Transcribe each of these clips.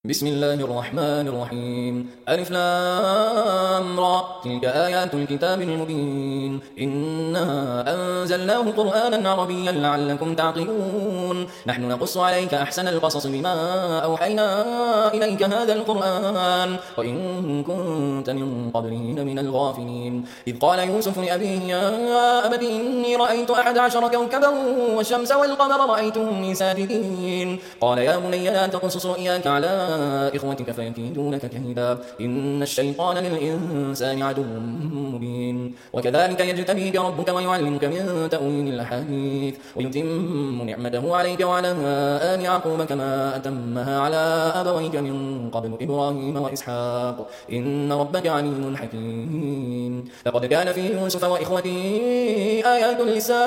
بسم الله الرحمن الرحيم ألف لام را تلك آيات الكتاب المبين إنا أنزلناه قرآنا عربيا لعلكم تعقلون نحن نقص عليك أحسن القصص بما أوحينا إليك هذا القرآن وإن كنت من قبله لمن الغافلين إذ قال يوسف لأبيه يا أبت إني رأيت 11 كوكبا والشمس والقمر رأيتهم لي ساجدين قال يا بني لا تقصص رؤياك على إخوتك فيكيدون لك كيدا إن الشيطان للإنسان عدو مبين وكذلك يجتبيك ربك ويعلمك من تأويل الأحاديث ويتم نعمته عليك وعلى آل يعقوب كما أتمها على أبويك من قبل إبراهيم وإسحاق إن ربك عليم حكيم لقد كان في يوسف وإخوته آيات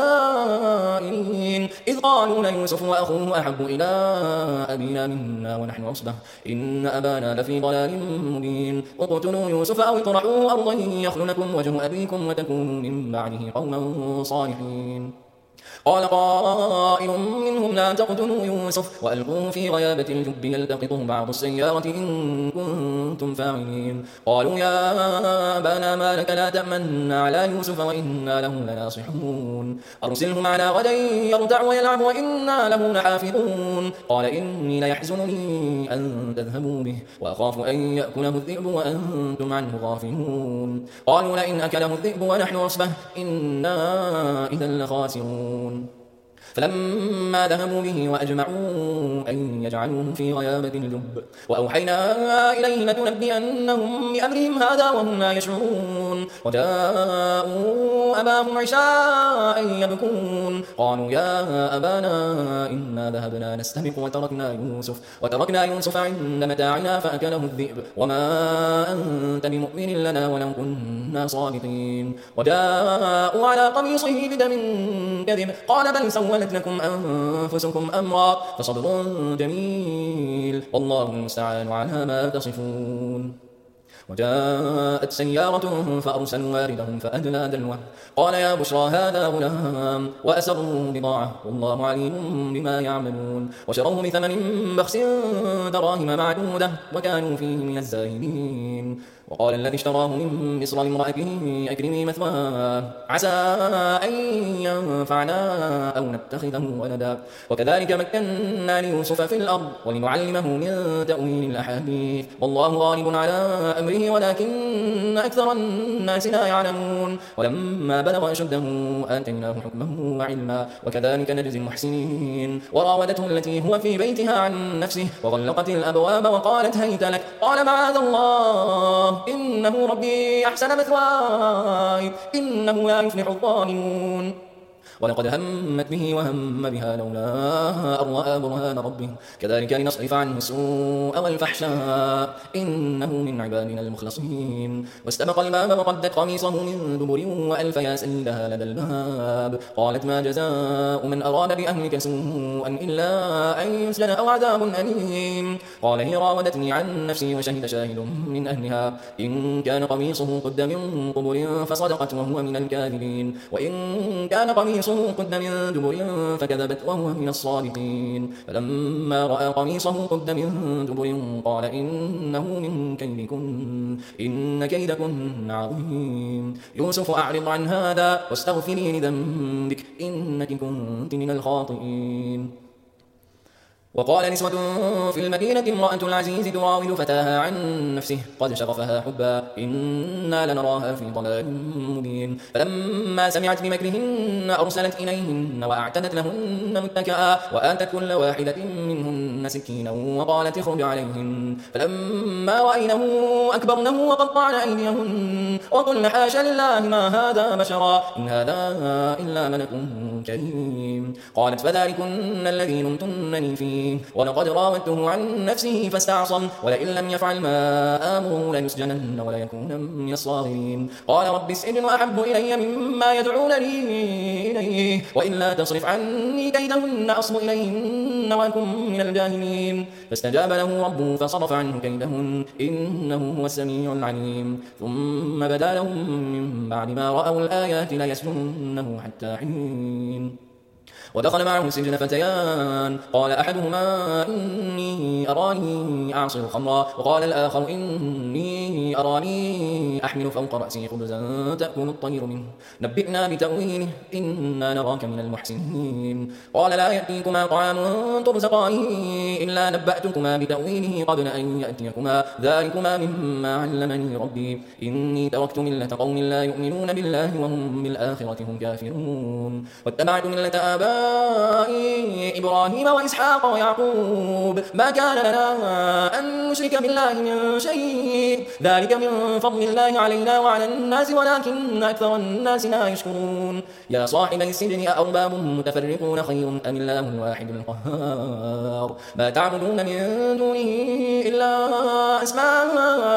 للسائلين إذ قالوا ليوسف وأخوه أحب إلى أبينا منا ونحن عصبة إن أبانا لفي ضلال مبين اقتلوا يوسف أو اطرحوه أرضا يخل لكم وجه أبيكم وتكونوا من بعده قوما صالحين قال قائل منهم لا تقتلوا يوسف وألقوه في غيابة الجب يلتقطه بعض السيارة إن كنتم فاعلين قالوا يا أبانا ما لك لا تأمنا على يوسف وإنا له لناصحون أرسله معنا غدا يرتع ويلعب وإنا له لحافظون قال إني ليحزنني أن تذهبوا به وأخاف أن يأكله الذئب وأنتم عنه غافلون قالوا لئن أكله الذئب ونحن عصبة إنا إذا لخاسرون فلما ذهبوا به وأجمعوا أن يجعلوه في غيابة الجب وأوحينا إليه لتنبئنهم بأمرهم هذا وهم لا يشعرون وجاءوا أباهم عشاء يبكون قالوا يا أبانا إنا ذهبنا نستبق وتركنا يوسف عند متاعنا فأكله الذئب وما أنت بمؤمن لنا ولو كنا صادقين وجاءوا على قميصه بدم كذب قال بل سولت لكم أنفسكم أمرا فصبر جميل والله المستعان على ما تصفون وجاءت سيارة فأرسلوا واردهم فأدلى دلوه قال يا بشرى هذا غلام وأسروا بضاعة والله عليم بما يعملون وشروه بثمن بخس دراهم معدودة وكانوا فيه من الزاهدين وقال الذي اشتراه من مصر لامرأته أكرمي مثواه عسى أن ينفعنا أو نتخذه ولدا وكذلك مكنا ليوسف في الأرض ولنعلمه من تأويل الأحاديث والله غالب على أمره ولكن أكثر الناس لا يعلمون ولما بلغ أشده آتيناه حكمه وعلما وكذلك نجزي المحسنين وراودته التي هو في بيتها عن نفسه وغلقت الأبواب وقالت هيت لك قال معاذ الله إنه ربي أحسن مثواي إنه لا يفلح الظالمون ولقد همت به وهم بها لولا أن رأى برهان ربه كذلك لنصرف عنه السوء والفحشاء إنه من عبادنا المخلصين واستبق الباب وقدت قميصه من دبر وألف يا سيدها لدى الباب قالت ما جزاء من أراد بأهلك سوءا إلا أن يسجن أو عذاب أليم قال هي راودتني عن نفسي وشهد شاهد من أهلها إن كان قميصه قد من قبل فصدقت وهو من الكاذبين وإن كان قميصه قد من دبر فكذبت وهو من الصادقين فلما رأى قميصه قد من دبر قال إنه من كيدكن إن كيدكن عظيم يوسف أعرض عن هذا واستغفري لذنبك إنك كنت من الخاطئين وقال نسوة في المدينة امرأة العزيز تراود فتاها عن نفسه قد شغفها حبا إنا لنراها في ضلال مبين فلما سمعت بمكرهن أرسلت إليهن وأعتدت لهن متكئا وآتت كل واحدة منهن سكينا وقالت اخرج عليهن فلما رأينه أكبرنه وقطعن أيديهن وقلن حاشا لله ما هذا بشرا إن هذا إلا ملك كريم قالت فذلكن الذي لمتنني فيه ولقد راودته عن نفسه فاستعصم ولئن لم يفعل ما آمره ليسجنن وليكون من الصاغرين قال رب السجن أحب إلي مما يدعونني إليه وإلا تصرف عني كيدهن أصب إليهن وأكن من الجاهلين فاستجاب له ربه فصرف عنه كيدهن إنه هو السميع العليم ثم بدا لهم من بعد ما رأوا الآيات ليسجننه حتى حين ودخل معه السجن فتيان قال أحدهما إني أراني أعصر خمرا وقال الآخر إني أراني أحمل فوق رأسي خبزا تأكل الطير منه نبئنا بتأويله إنا نراك من المحسنين قال لا يأتيكما طعام ترزقانه إلا نبأتكما بتأويله قبل أن يأتيكما ذلكما مما علمني ربي إني تركت ملة قوم لا يؤمنون بالله وهم بالآخرة هم كافرون واتبعت ملة آبائي إبراهيم وإسحاق ويعقوب ما كان لنا أن نشرك بالله من شيء ذلك من فضل الله علينا وعلى الناس ولكن أكثر الناس لا يشكرون يا صاحبي السجن أأرباب متفرقون خير أم الله الواحد القهار ما تعبدون من دونه إلا أسماء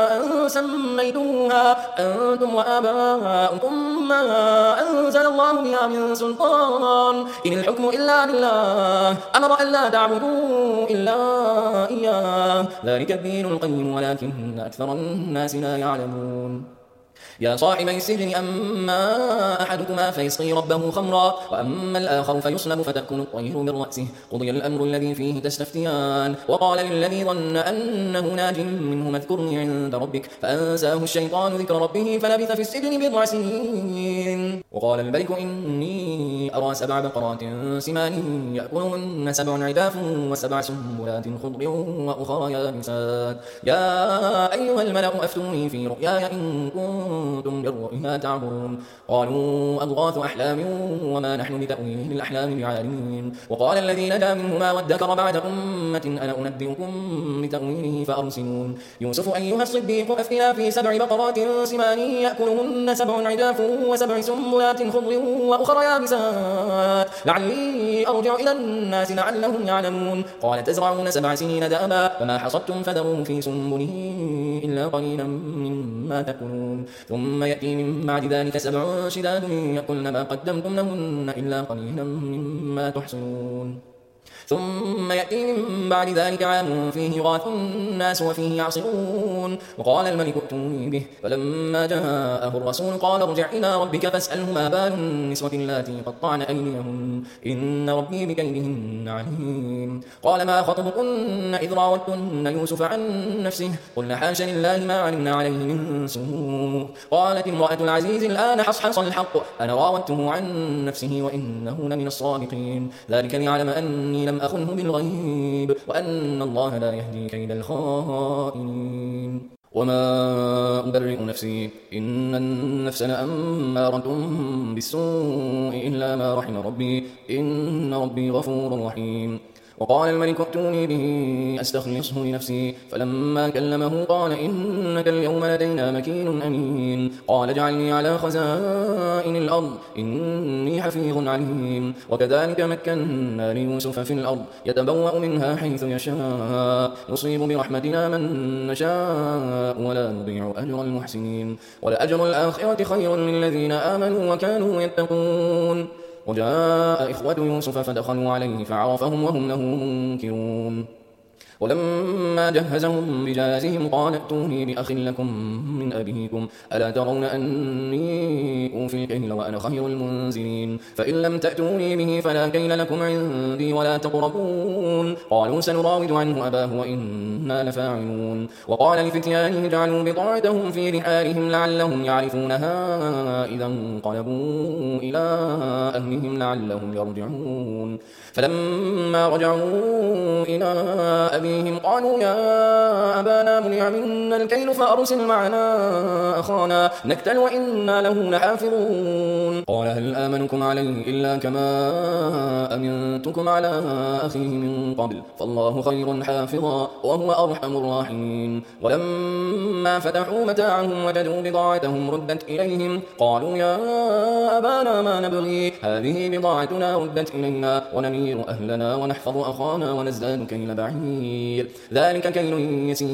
سميتموها أنتم وآباؤكم ما أنزل الله بها من سلطان إن الحكم إلا لله أمر أن لا تعبدوا إلا إياه ذلك الدين القيم ولكن أكثر الناس لا يعلمون يا صاحبي السجن أما أحدكما فيسقي ربه خمرا وأما الآخر فيصلب فتأكل الطير من رأسه قضي الأمر الذي فيه تستفتيان وقال للذي ظن أنه ناج منه اذكرني عند ربك فأنساه الشيطان ذكر ربه فلبث في السجن بضع سنين وقال الملك إني أرى 7 بقرات سمان يأكلهن 7 عجاف و7 سنبلات خضر وأخرى يابسات يا أيها الملأ أفتوني في رؤياي إن كنتم للرؤيا تعبرون قالوا أضغاث أحلام وما نحن بتأويل الأحلام بعالمين وقال الذي نجا منهما وادكر بعد أمة أنا أنبئكم بتأويله فأرسلون يوسف أيها الصديق أفتنا في 7 بقرات سمان يأكلهن 7 عجاف و7 سنبلات خضر وأخرى يابسات لعلي أرجع إلى الناس لعلهم يعلمون قال تزرعون 7 سنين دأبا فما حصدتم فذروا في سنبله إلا قليلا مما تأكلون ثم يأتي من بعد ذلك 7 شداد يأكلن ما قدمتم لهن إلا قليلا مما تحصنون ثم يأتي من بعد ذلك عام فيه يغاث الناس وفيه يعصرون وقال الملك ائتوني به فلما جاءه الرسول قال ارجع إلى ربك فاسأله ما بال النسوة اللاتي قطعن أيديهن إن ربي بكيدهن عليم قال ما خطبكن إذ راوتن يوسف عن نفسه قلنا حاشا لله ما علمنا عليه من سوء قالت امرأة العزيز الآن حصحص الحق أنا راودته عن نفسه وإنه لمن الصادقين ذلك ليعلم أني لم أخنه بالغيب وأن الله لا يهدي كيد الخائنين وما أبرئ نفسي إن النفس لأمارة بالسوء إلا ما رحم ربي إن ربي غفور رحيم وقال الملك ائتوني به أستخلصه لنفسي فلما كلمه قال إنك اليوم لدينا مكين أمين قال اجعلني على خزائن الأرض إني حفيظ عليم وكذلك مكنا ليوسف في الأرض يتبوأ منها حيث يشاء نصيب برحمتنا من نشاء ولا نضيع أجر المحسنين ولأجر الآخرة خير للذين آمنوا وكانوا يتقون وجاء إخوة يوسف فدخلوا عليه فعرفهم وهم له منكرون ولما جهزهم بجهازهم قال ائتوني بأخ لكم من أبيكم ألا ترون أني أوفي الكيل وأنا خير المنزلين فإن لم تأتوني به فلا كيل لكم عندي ولا تقربون قالوا سنراود عنه أباه وإنا لفاعلون وقال لفتيانه اجعلوا بضاعتهم في رحالهم لعلهم يعرفونها إذا انقلبوا إلى أهلهم لعلهم يرجعون فلما رجعوا إلى أبيهم قالوا يا أبانا منع منا الكيل فأرسل معنا أخانا نكتل وإنا له لحافظون قال هل آمنكم عليه إلا كما أمنتكم على أخيه من قبل فالله خير حافظا وهو أرحم الراحمين ولما فتحوا متاعهم وجدوا بضاعتهم ردت إليهم قالوا يا أبانا ما نبغي هذه بضاعتنا ردت إلينا ونمير أهلنا ونحفظ أخانا ونزداد كيل بعير ذلك كيل يسير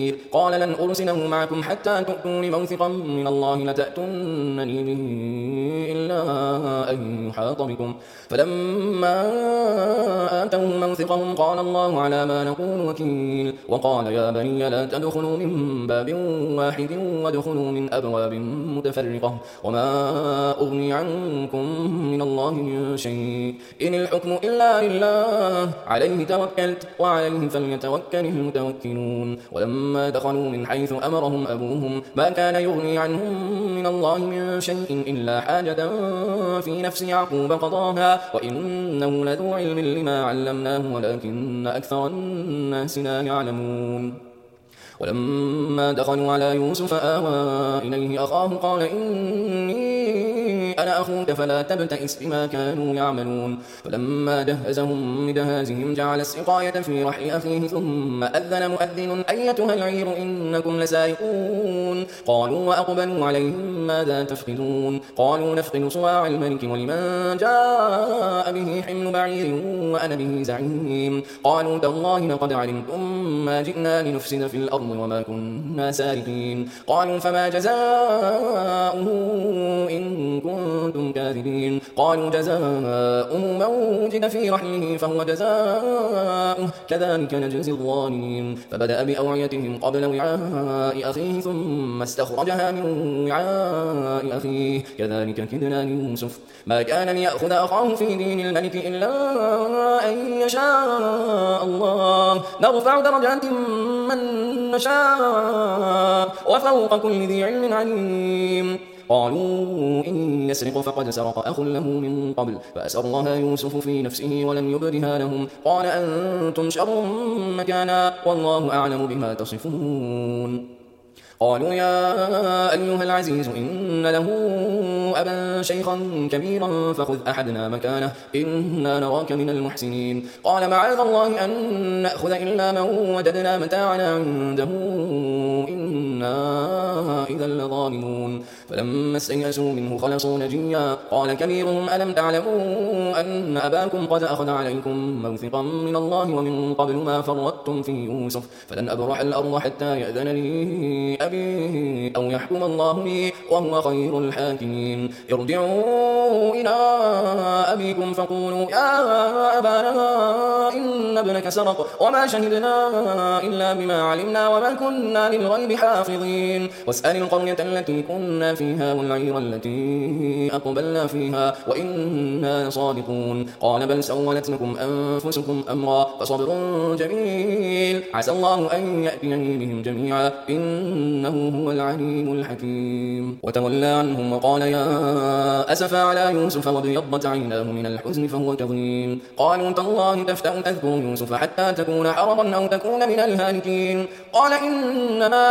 بكثير قال لن أرسله معكم حتى تؤتون موثقا من الله لتأتونني به إلا أن يحاط بكم فلما آتوه موثقهم قال الله على ما نقول وكيل وقال يا بني لا تدخلوا من باب واحد وادخلوا من أبواب متفرقة وما أغني عنكم من الله من شيء إن الحكم إلا لله عليه توكلت وعليه فليتوكل المتوكلون ولما دخلوا من حيث أمرهم أبوهم ما كان يغني عنهم من الله من شيء إلا حاجة في نفس يعقوب قضاها وإنه لذو علم لما علمناه ولكن أكثر الناس لا يعلمون ولما دخلوا على يوسف آوى إليه أخاه قال إني أنا أخوك فلا تبتئس بما كانوا يعملون فلما جهزهم بجهازهم جعل السقاية في رحل أخيه ثم أذن مؤذن أيتها العير إنكم لسارقون قالوا وأقبلوا عليهم ماذا تفقدون قالوا نفقد صواع الملك ولمن جاء به حمل بعير وأنا به زعيم قالوا تالله لقد علمتم ما جئنا لنفسد في الأرض وما كنا سارقين قالوا فما جزاؤه إن كنتم كاذبين قالوا جزاؤه من وجد في رحله فهو جزاؤه كذلك نجزي الظالمين فبدأ بأوعيتهم قبل وعاء أخيه ثم استخرجها من وعاء أخيه كذلك كدنا ليوسف ما كان ليأخذ أخاه في دين الملك إلا أن يشاء الله نرفع درجات من نشاء وفوق كل ذي علم عليم قالوا إن يسرق فقد سرق أخ له من قبل فأسرها يوسف في نفسه ولم يبدها لهم قال أنتم شر مكانا والله أعلم بما تصفون قالوا يا أيها العزيز إن له أبا شيخا كبيرا فخذ أحدنا مكانه إنا نراك من المحسنين قال معاذ الله أن نأخذ إلا من وجدنا متاعنا عنده إنا إذا لظالمون فلما استيئسوا منه خلصوا نجيا قال كبيرهم ألم تعلموا أن أباكم قد أخذ عليكم موثقا من الله ومن قبل ما فرطتم في يوسف فلن أبرح الأرض حتى يأذن لي أبي أو يحكم الله لي وهو خير الحاكمين ارجعوا إلى أبيكم فقولوا يا أبانا إن ابنك سرق وما شهدنا إلا بما علمنا وما كنا للغيب حافظين واسأل القرية التي كنا فيها والعير التي أقبلنا فيها وإنا صادقون قال بل سولت لكم أنفسكم أمرا فصبر جميل عسى الله أن يأتيني بهم جميعا إنه هو العليم الحكيم وتولى عنهم وقال يا أسفا على يوسف وابيضت عيناه من الحزن فهو كظيم قالوا تالله تفتأ تذكر يوسف حتى تكون حرضا أو تكون من الهالكين قال إنما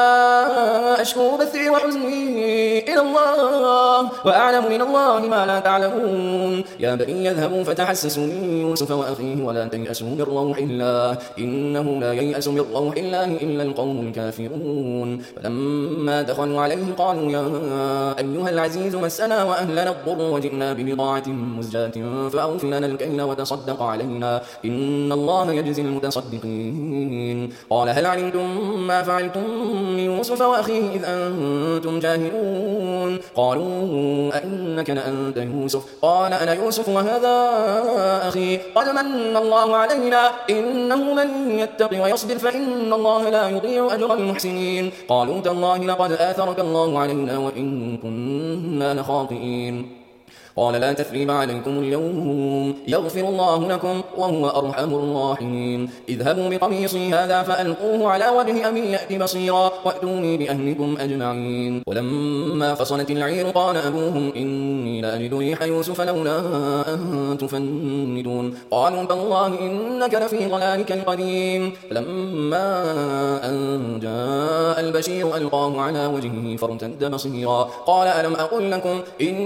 أشكو بثي وحزني إلى الله وأعلم من الله ما لا تعلمون يا بني يذهبوا فتحسسوا من يوسف وأخيه ولا تيأسوا من روح الله إنه لا ييأس من روح الله إلا القوم الكافرون فلما دخلوا عليه قالوا يا أيها العزيز مسنا وأهلنا الضر وجئنا ببضاعة مزجاة فأوف لنا الكيل وتصدق علينا إن الله يجزي المتصدقين قال هل علمتم ما فعلتم بيوسف وأخيه إذ أنتم جاهلون قالوا أئنك لأنت يوسف قال أنا يوسف وهذا أخي قد من الله علينا إنه من يتق ويصبر فإن الله لا يضيع أجر المحسنين قالوا تالله لقد آثرك الله علينا وإن كنا لخاطئين قال لا تثريب عليكم اليوم يغفر الله لكم وهو أرحم الراحمين اذهبوا بقميصي هذا فألقوه على وجه أبي يأت بصيرا وأتوني بأهلكم أجمعين ولما فصلت العير قال أبوهم إني لأجد ريح يوسف لولا أن تفندون قالوا تالله إنك لفي ضلالك القديم فلما أن جاء البشير ألقاه على وجهه فارتد بصيرا قال ألم أقل لكم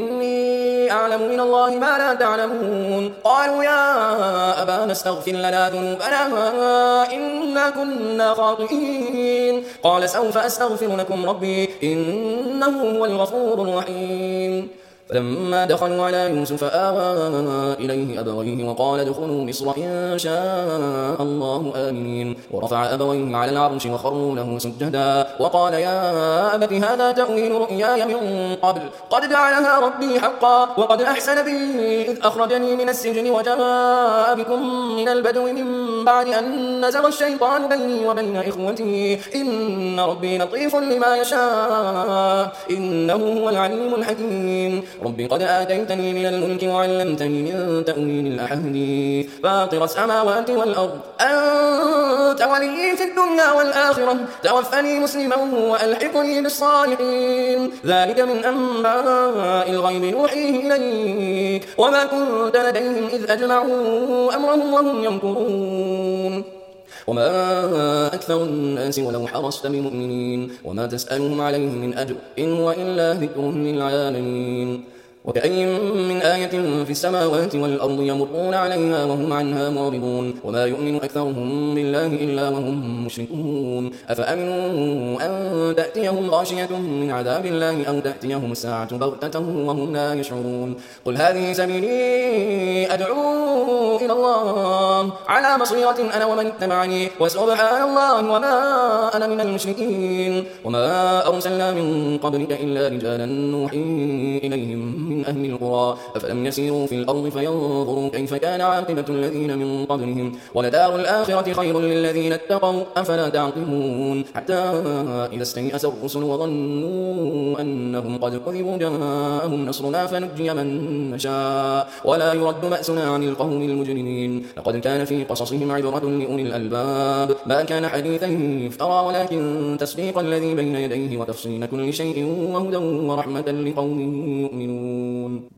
إني أعلم من الله ما لا تعلمون قالوا يا أبانا استغفر لنا ذنوبنا إنا كنا خاطئين قال سوف أستغفر لكم ربي إنه هو الغفور الرحيم فلما دخلوا على يوسف آوى إليه أبويه وقال ادخلوا مصر إن شاء الله آمنين ورفع أبويه على العرش وخروا له سجدا وقال يا أبت هذا تأويل رؤياي من قبل قد جعلها ربي حقا وقد أحسن بي إذ أخرجني من السجن وجاء بكم من البدو من بعد أن نزغ الشيطان بيني وبين إخوتي إن ربي لطيف لما يشاء إنه هو العليم الحكيم ربي قد آتيتني من الملك وعلمتني من تأويل الأحاديث فاطر السماوات والأرض أنت ولي في الدنيا والآخرة توفني مسلما وألحقني بالصالحين ذلك من أنباء الغيب نوحيه إليك وما كنت لديهم إذ أجمعوا أمرهم وهم يمكرون وما أكثر الناس ولو حرصت بمؤمنين وما تسألهم عليه من أجر إن هو إلا ذكر للعالمين وكأي من آية في السماوات والأرض يمرون عليها وهم عنها معرضون وما يؤمن أكثرهم بالله إلا وهم مشركون أفأمنوا أن تأتيهم غاشية من عذاب الله أو تأتيهم الساعة بغتة وهم لا يشعرون قل هذه سبيلي أدعو إلى الله على بصيرة أنا ومن اتبعني وسبحان الله وما أنا من المشركين وما أرسلنا من قبلك إلا رجالا نوحي إليهم من أهل القرى أفلم يسيروا في الأرض فينظروا كيف كان عاقبة الذين من قبلهم ولدار الآخرة خير للذين اتقوا أفلا تعقلون حتى إذا استيأس الرسل وظنوا أنهم قد كذبوا جاءهم نصرنا فنجي من نشاء ولا يرد بأسنا عن القوم المجرمين لقد كان في قصصهم عبرة لأولي الألباب ما كان حديثا يفترى ولكن تصديق الذي بين يديه وتفصيل كل شيء وهدى ورحمة لقوم يؤمنون